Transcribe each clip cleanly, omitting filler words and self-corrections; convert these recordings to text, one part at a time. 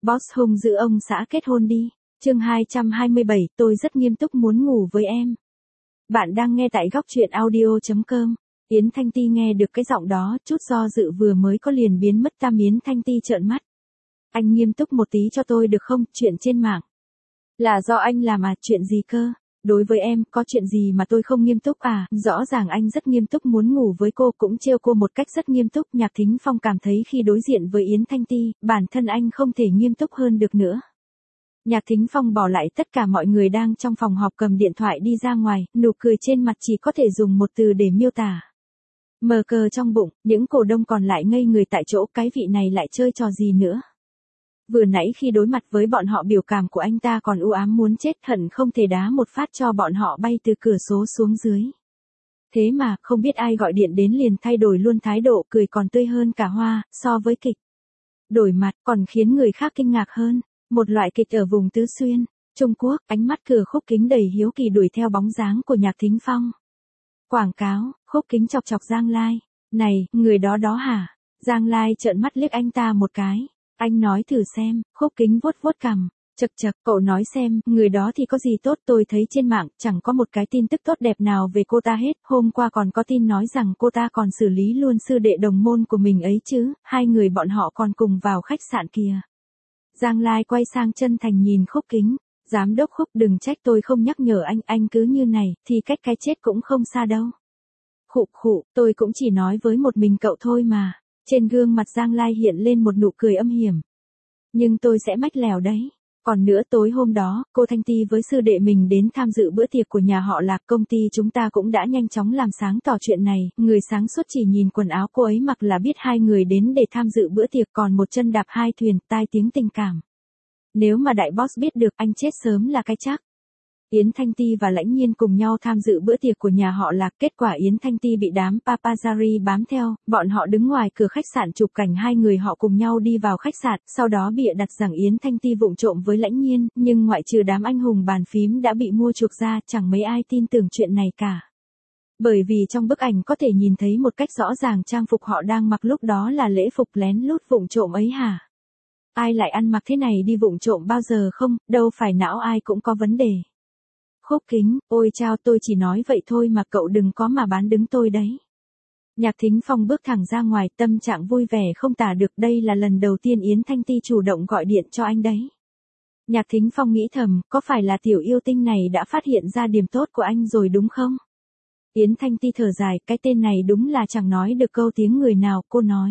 Boss hung dữ ông xã kết hôn đi. Chương 227, tôi rất nghiêm túc muốn ngủ với em. Bạn đang nghe tại góc truyện audio.com. Yến Thanh Ti nghe được cái giọng đó, chút do dự vừa mới có liền biến mất tam. Yến Thanh Ti trợn mắt. Anh nghiêm túc một tí cho tôi được không, chuyện trên mạng. Là do anh làm à, chuyện gì cơ? Đối với em, có chuyện gì mà tôi không nghiêm túc à? Rõ ràng anh rất nghiêm túc muốn ngủ với cô, cũng trêu cô một cách rất nghiêm túc. Nhạc Thính Phong cảm thấy khi đối diện với Yến Thanh Ti, bản thân anh không thể nghiêm túc hơn được nữa. Nhạc Thính Phong bỏ lại tất cả mọi người đang trong phòng họp, cầm điện thoại đi ra ngoài, nụ cười trên mặt chỉ có thể dùng một từ để miêu tả. Mờ cờ trong bụng, những cổ đông còn lại ngây người tại chỗ, cái vị này lại chơi trò gì nữa. Vừa nãy khi đối mặt với bọn họ, biểu cảm của anh ta còn u ám muốn chết, hận không thể đá một phát cho bọn họ bay từ cửa sổ xuống dưới. Thế mà, không biết ai gọi điện đến liền thay đổi luôn thái độ, cười còn tươi hơn cả hoa, so với kịch. Đổi mặt, còn khiến người khác kinh ngạc hơn. Một loại kịch ở vùng Tứ Xuyên, Trung Quốc, ánh mắt cửa Khúc Kính đầy hiếu kỳ đuổi theo bóng dáng của Nhạc Thính Phong. Quảng cáo, Khúc Kính chọc chọc Giang Lai. Này, người đó đó hả? Giang Lai trợn mắt liếc anh ta một cái. Anh nói thử xem. Khúc Kính vuốt vuốt cằm. Chậc chậc, cậu nói xem, người đó thì có gì tốt, tôi thấy trên mạng chẳng có một cái tin tức tốt đẹp nào về cô ta hết. Hôm qua còn có tin nói rằng cô ta còn xử lý luôn sư đệ đồng môn của mình ấy chứ, hai người bọn họ còn cùng vào khách sạn kìa. Giang Lai quay sang chân thành nhìn Khúc Kính. Giám đốc Khúc, đừng trách tôi không nhắc nhở anh cứ như này, thì cách cái chết cũng không xa đâu. Khụ khụ, tôi cũng chỉ nói với một mình cậu thôi mà. Trên gương mặt Giang Lai hiện lên một nụ cười âm hiểm. Nhưng tôi sẽ mách lèo đấy. Còn nữa, tối hôm đó, cô Thanh Ti với sư đệ mình đến tham dự bữa tiệc của nhà họ Lạc, công ty chúng ta cũng đã nhanh chóng làm sáng tỏ chuyện này, người sáng suốt chỉ nhìn quần áo cô ấy mặc là biết hai người đến để tham dự bữa tiệc, còn một chân đạp hai thuyền, tai tiếng tình cảm. Nếu mà đại boss biết được, anh chết sớm là cái chắc. Yến Thanh Ti và Lãnh Nhiên cùng nhau tham dự bữa tiệc của nhà họ Lạc, kết quả Yến Thanh Ti bị đám paparazzi bám theo, bọn họ đứng ngoài cửa khách sạn chụp cảnh hai người họ cùng nhau đi vào khách sạn, sau đó bịa đặt rằng Yến Thanh Ti vụng trộm với Lãnh Nhiên, nhưng ngoại trừ đám anh hùng bàn phím đã bị mua chuộc ra, chẳng mấy ai tin tưởng chuyện này cả. Bởi vì trong bức ảnh có thể nhìn thấy một cách rõ ràng trang phục họ đang mặc lúc đó là lễ phục lén lút vụng trộm ấy hả? Ai lại ăn mặc thế này đi vụng trộm bao giờ không, đâu phải não ai cũng có vấn đề. Khúc Kính, ôi chao, tôi chỉ nói vậy thôi mà cậu đừng có mà bán đứng tôi đấy. Nhạc Thính Phong bước thẳng ra ngoài, tâm trạng vui vẻ không tả được, đây là lần đầu tiên Yến Thanh Ti chủ động gọi điện cho anh đấy. Nhạc Thính Phong nghĩ thầm, có phải là tiểu yêu tinh này đã phát hiện ra điểm tốt của anh rồi đúng không? Yến Thanh Ti thở dài, cái tên này đúng là chẳng nói được câu tiếng người nào, cô nói.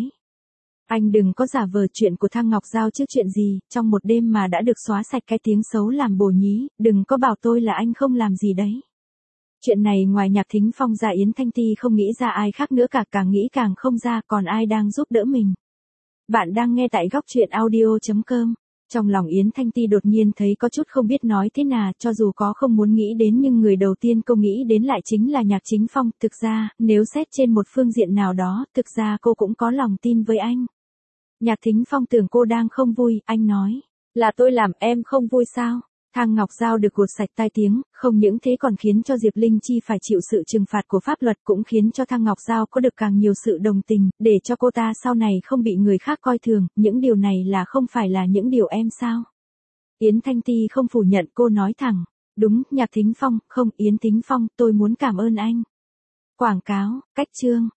Anh đừng có giả vờ chuyện của Thang Ngọc Giao chứ, chuyện gì, trong một đêm mà đã được xóa sạch cái tiếng xấu làm bồ nhí, đừng có bảo tôi là anh không làm gì đấy. Chuyện này ngoài Nhạc Thính Phong ra, Yến Thanh Ti không nghĩ ra ai khác nữa cả, càng nghĩ càng không ra còn ai đang giúp đỡ mình. Bạn đang nghe tại góc truyện audio.com. Trong lòng Yến Thanh Ti đột nhiên thấy có chút không biết nói thế nào, cho dù có không muốn nghĩ đến nhưng người đầu tiên cô nghĩ đến lại chính là Nhạc Thính Phong. Thực ra, nếu xét trên một phương diện nào đó, thực ra cô cũng có lòng tin với anh. Nhạc Thính Phong tưởng cô đang không vui, anh nói. Là tôi làm em không vui sao? Thang Ngọc Giao được gột sạch tai tiếng, không những thế còn khiến cho Diệp Linh Chi phải chịu sự trừng phạt của pháp luật, cũng khiến cho Thang Ngọc Giao có được càng nhiều sự đồng tình, để cho cô ta sau này không bị người khác coi thường, những điều này là không phải là những điều em sao? Yến Thanh Ti không phủ nhận, cô nói thẳng. Đúng, Nhạc Thính Phong, không, Yến Thính Phong, tôi muốn cảm ơn anh. Quảng cáo, cách chương.